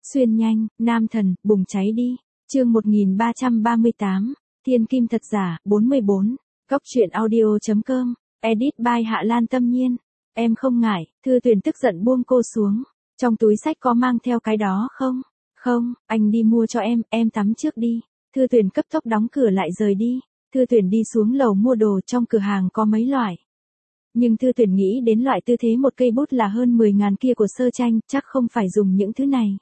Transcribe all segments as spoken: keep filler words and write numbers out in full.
Xuyên nhanh, nam thần, bùng cháy đi. Chương một nghìn ba trăm ba mươi tám, Thiên kim thật giả, bốn mươi bốn. Góc truyện audio chấm com, edit by Hạ Lan Tâm Nhiên. Em không ngại, Thư Tuyền tức giận buông cô xuống. Trong túi xách có mang theo cái đó không? Không, anh đi mua cho em, em tắm trước đi. Thư Tuyền cấp tốc đóng cửa lại rời đi. Thư Tuyền đi xuống lầu mua đồ, trong cửa hàng có mấy loại. Nhưng Thư Tuyền nghĩ đến loại tư thế một cây bút là hơn mười ngàn kia của Sơ Tranh, chắc không phải dùng những thứ này.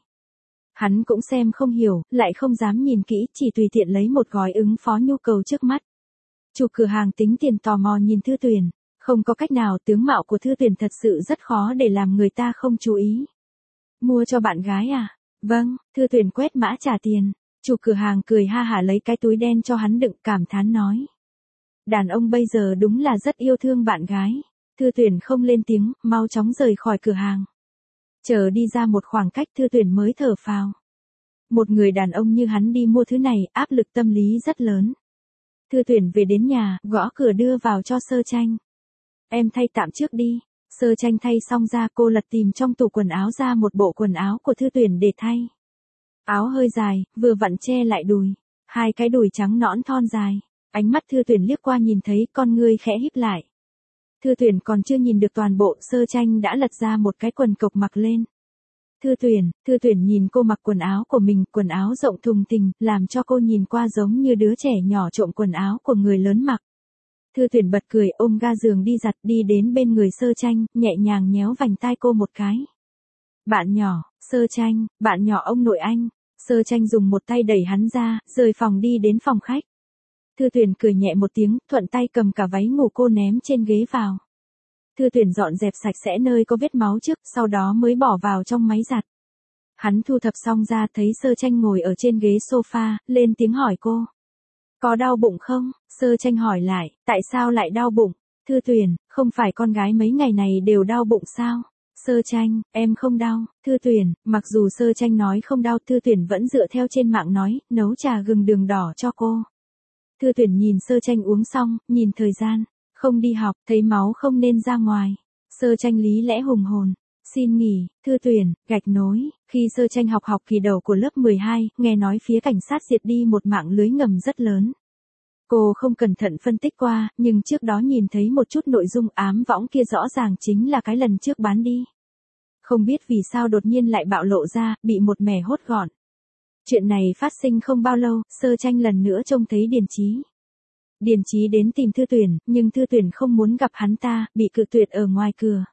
Hắn cũng xem không hiểu, lại không dám nhìn kỹ, chỉ tùy tiện lấy một gói ứng phó nhu cầu trước mắt. Chủ cửa hàng tính tiền tò mò nhìn Thư Tuyền, không có cách nào, tướng mạo của Thư Tuyền thật sự rất khó để làm người ta không chú ý. Mua cho bạn gái à? Vâng, Thư Tuyền quét mã trả tiền. Chủ cửa hàng cười ha hả lấy cái túi đen cho hắn đựng, cảm thán nói. Đàn ông bây giờ đúng là rất yêu thương bạn gái. Thư Tuyền không lên tiếng, mau chóng rời khỏi cửa hàng. Chờ đi ra một khoảng cách Thư Tuyền mới thở phào. Một người đàn ông như hắn đi mua thứ này, áp lực tâm lý rất lớn. Thư Tuyền về đến nhà, gõ cửa đưa vào cho Sơ Tranh. Em thay tạm trước đi. Sơ Tranh thay xong ra, cô lật tìm trong tủ quần áo ra một bộ quần áo của Thư Tuyền để thay. Áo hơi dài, vừa vặn che lại đùi. Hai cái đùi trắng nõn thon dài. Ánh mắt Thư Tuyền liếc qua nhìn thấy, con ngươi khẽ híp lại. Thư Tuyền còn chưa nhìn được toàn bộ, Sơ Tranh đã lật ra một cái quần cộc mặc lên. Thư Tuyền, Thư Tuyền nhìn cô mặc quần áo của mình, quần áo rộng thùng thình, làm cho cô nhìn qua giống như đứa trẻ nhỏ trộm quần áo của người lớn mặc. Thư Tuyền bật cười, ôm ga giường đi giặt, đi đến bên người Sơ Tranh, nhẹ nhàng nhéo vành tai cô một cái. Bạn nhỏ, Sơ Tranh, bạn nhỏ ông nội anh. Sơ Tranh dùng một tay đẩy hắn ra, rời phòng đi đến phòng khách. Thư Tuyền cười nhẹ một tiếng, thuận tay cầm cả váy ngủ cô ném trên ghế vào. Thư Tuyền dọn dẹp sạch sẽ nơi có vết máu trước, sau đó mới bỏ vào trong máy giặt. Hắn thu thập xong ra, thấy Sơ Tranh ngồi ở trên ghế sofa, lên tiếng hỏi cô. Có đau bụng không? Sơ Tranh hỏi lại, tại sao lại đau bụng? Thư Tuyền, không phải con gái mấy ngày này đều đau bụng sao? Sơ Tranh, em không đau. Thư Tuyền, mặc dù Sơ Tranh nói không đau, Thư Tuyền vẫn dựa theo trên mạng nói, nấu trà gừng đường đỏ cho cô. Thư Tuyền nhìn Sơ Tranh uống xong, nhìn thời gian, không đi học, thấy máu không nên ra ngoài. Sơ Tranh lý lẽ hùng hồn, xin nghỉ. Thư Tuyền, gạch nối, khi Sơ Tranh học học kỳ đầu của lớp mười hai, nghe nói phía cảnh sát diệt đi một mạng lưới ngầm rất lớn. Cô không cẩn thận phân tích qua, nhưng trước đó nhìn thấy một chút nội dung ám võng kia rõ ràng chính là cái lần trước bán đi. Không biết vì sao đột nhiên lại bạo lộ ra, bị một mẻ hốt gọn. Chuyện này phát sinh không bao lâu, Sơ Tranh lần nữa trông thấy Điền Chí. Điền Chí đến tìm Thư Tuyền, nhưng Thư Tuyền không muốn gặp hắn ta, bị cự tuyệt ở ngoài cửa.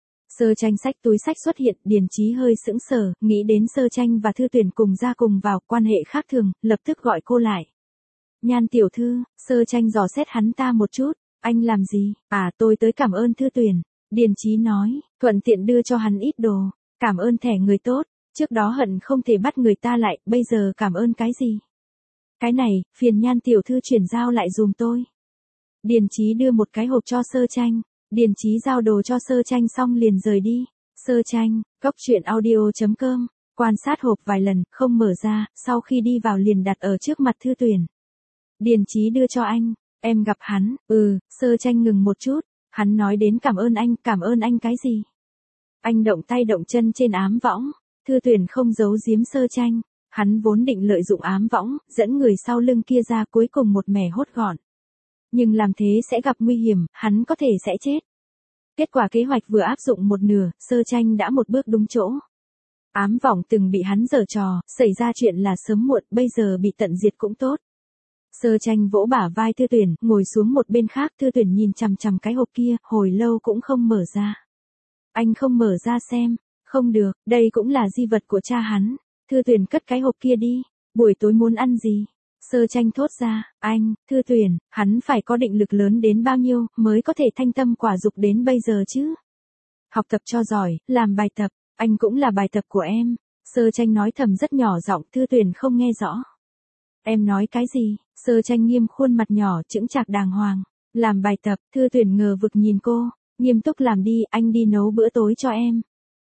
Sơ Tranh xách túi xách xuất hiện, Điền Chí hơi sững sờ, nghĩ đến Sơ Tranh và Thư Tuyền cùng ra cùng vào, quan hệ khác thường, lập tức gọi cô lại. Nhan tiểu thư. Sơ Tranh dò xét hắn ta một chút, anh làm gì? À, tôi tới cảm ơn Thư Tuyền. Điền Chí nói, thuận tiện đưa cho hắn ít đồ. Cảm ơn thẻ người tốt, trước đó hận không thể bắt người ta lại, bây giờ cảm ơn cái gì? Cái này, phiền Nhan tiểu thư chuyển giao lại dùm tôi. Điền Chí đưa một cái hộp cho Sơ Tranh. Điền Chí giao đồ cho Sơ Tranh xong liền rời đi. Sơ Tranh, góc truyện audio chấm com, quan sát hộp vài lần, không mở ra, sau khi đi vào liền đặt ở trước mặt Thư Tuyền. Điền Chí đưa cho anh, em gặp hắn, ừ. Sơ Tranh ngừng một chút, hắn nói đến cảm ơn anh, cảm ơn anh cái gì? Anh động tay động chân trên ám võng. Thư Tuyền không giấu giếm Sơ Tranh, hắn vốn định lợi dụng ám võng, dẫn người sau lưng kia ra, cuối cùng một mẻ hốt gọn. Nhưng làm thế sẽ gặp nguy hiểm, hắn có thể sẽ chết. Kết quả kế hoạch vừa áp dụng một nửa, Sơ Tranh đã một bước đúng chỗ. Ám võng từng bị hắn giở trò, xảy ra chuyện là sớm muộn, bây giờ bị tận diệt cũng tốt. Sơ Tranh vỗ bả vai Thư Tuyền, ngồi xuống một bên khác. Thư Tuyền nhìn chằm chằm cái hộp kia, hồi lâu cũng không mở ra. Anh không mở ra xem. Không được, đây cũng là di vật của cha hắn. Thư Tuyền cất cái hộp kia đi. Buổi tối muốn ăn gì? Sơ Tranh thốt ra, anh. Thư Tuyền, hắn phải có định lực lớn đến bao nhiêu, mới có thể thanh tâm quả dục đến bây giờ chứ? Học tập cho giỏi, làm bài tập, anh cũng là bài tập của em. Sơ Tranh nói thầm rất nhỏ giọng, Thư Tuyền không nghe rõ. Em nói cái gì? Sơ Tranh nghiêm khuôn mặt nhỏ, chững chạc đàng hoàng. Làm bài tập. Thư Tuyền ngờ vực nhìn cô. Nghiêm túc làm đi, anh đi nấu bữa tối cho em.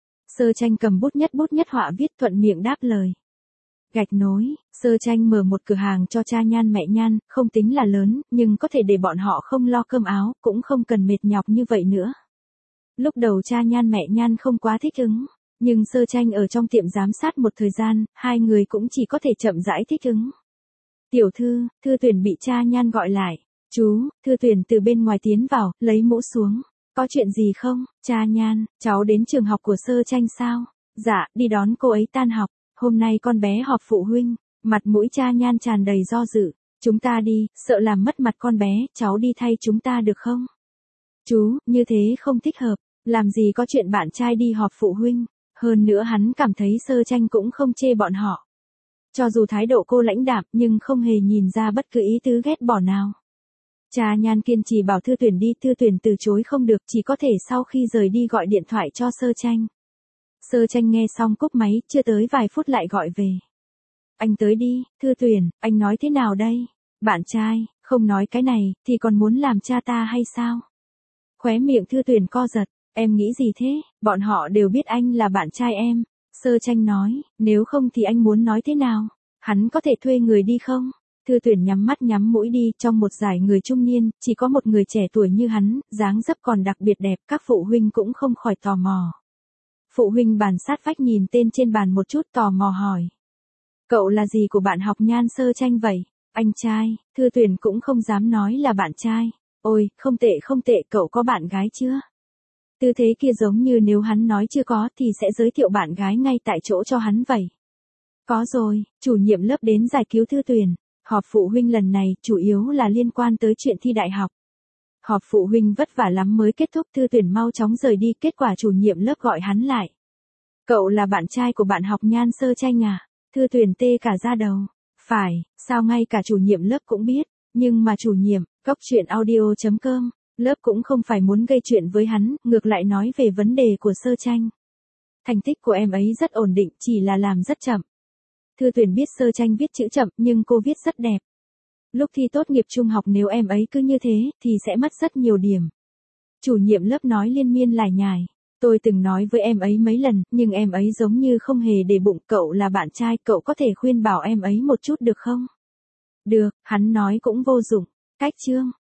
Sơ Tranh cầm bút nhất bút nhất họa viết, thuận miệng đáp lời. Gạch nối, Sơ Tranh mở một cửa hàng cho cha Nhan mẹ Nhan, không tính là lớn, nhưng có thể để bọn họ không lo cơm áo, cũng không cần mệt nhọc như vậy nữa. Lúc đầu cha Nhan mẹ Nhan không quá thích ứng, Nhưng Sơ Tranh ở trong tiệm giám sát một thời gian, hai người cũng chỉ có thể chậm rãi thích ứng. Tiểu thư, Thư Tuyển bị cha Nhan gọi lại. Chú, Thư Tuyển từ bên ngoài tiến vào, lấy mũ xuống. Có chuyện gì không, cha Nhan, cháu đến trường học của Sơ Tranh sao? Dạ, đi đón cô ấy tan học. Hôm nay con bé họp phụ huynh. Mặt mũi cha Nhan tràn đầy do dự. Chúng ta đi, sợ làm mất mặt con bé, cháu đi thay chúng ta được không? Chú, như thế không thích hợp. Làm gì có chuyện bạn trai đi họp phụ huynh. Hơn nữa hắn cảm thấy Sơ Tranh cũng không chê bọn họ. Cho dù thái độ cô lãnh đạm nhưng không hề nhìn ra bất cứ ý tứ ghét bỏ nào. Cha Nhan kiên trì bảo Thư Tuyển đi, Thư Tuyển từ chối không được, chỉ có thể sau khi rời đi gọi điện thoại cho Sơ Tranh. Sơ Tranh nghe xong cúp máy, chưa tới vài phút lại gọi về. Anh tới đi, Thư Tuyển, anh nói thế nào đây? Bạn trai, không nói cái này, thì còn muốn làm cha ta hay sao? Khóe miệng Thư Tuyển co giật, em nghĩ gì thế, bọn họ đều biết anh là bạn trai em. Sơ Tranh nói, nếu không thì anh muốn nói thế nào? Hắn có thể thuê người đi không? Thư Tuyển nhắm mắt nhắm mũi đi, trong một dải người trung niên, chỉ có một người trẻ tuổi như hắn, dáng dấp còn đặc biệt đẹp, các phụ huynh cũng không khỏi tò mò. Phụ huynh bàn sát vách nhìn tên trên bàn một chút tò mò hỏi. Cậu là gì của bạn học Nhan Sơ Tranh vậy? Anh trai, Thư Tuyển cũng không dám nói là bạn trai. Ôi, không tệ không tệ, cậu có bạn gái chưa? Tư thế kia giống như nếu hắn nói chưa có thì sẽ giới thiệu bạn gái ngay tại chỗ cho hắn vậy. Có rồi, chủ nhiệm lớp đến giải cứu Thư Tuyển. Họp phụ huynh lần này chủ yếu là liên quan tới chuyện thi đại học. Họp phụ huynh vất vả lắm mới kết thúc, Thư Tuyển mau chóng rời đi, kết quả chủ nhiệm lớp gọi hắn lại. Cậu là bạn trai của bạn học Nhan Sơ Tranh à? Thư Tuyển tê cả da đầu. Phải, sao ngay cả chủ nhiệm lớp cũng biết, nhưng mà chủ nhiệm, góc chuyện audio chấm com, lớp cũng không phải muốn gây chuyện với hắn, ngược lại nói về vấn đề của Sơ Tranh. Thành tích của em ấy rất ổn định, chỉ là làm rất chậm. Thư Tuyển biết Sơ Tranh viết chữ chậm nhưng cô viết rất đẹp. Lúc thi tốt nghiệp trung học nếu em ấy cứ như thế thì sẽ mất rất nhiều điểm. Chủ nhiệm lớp nói liên miên lải nhải. Tôi từng nói với em ấy mấy lần nhưng em ấy giống như không hề để bụng. Cậu là bạn trai, cậu có thể khuyên bảo em ấy một chút được không? Được, hắn nói cũng vô dụng. Cách chương.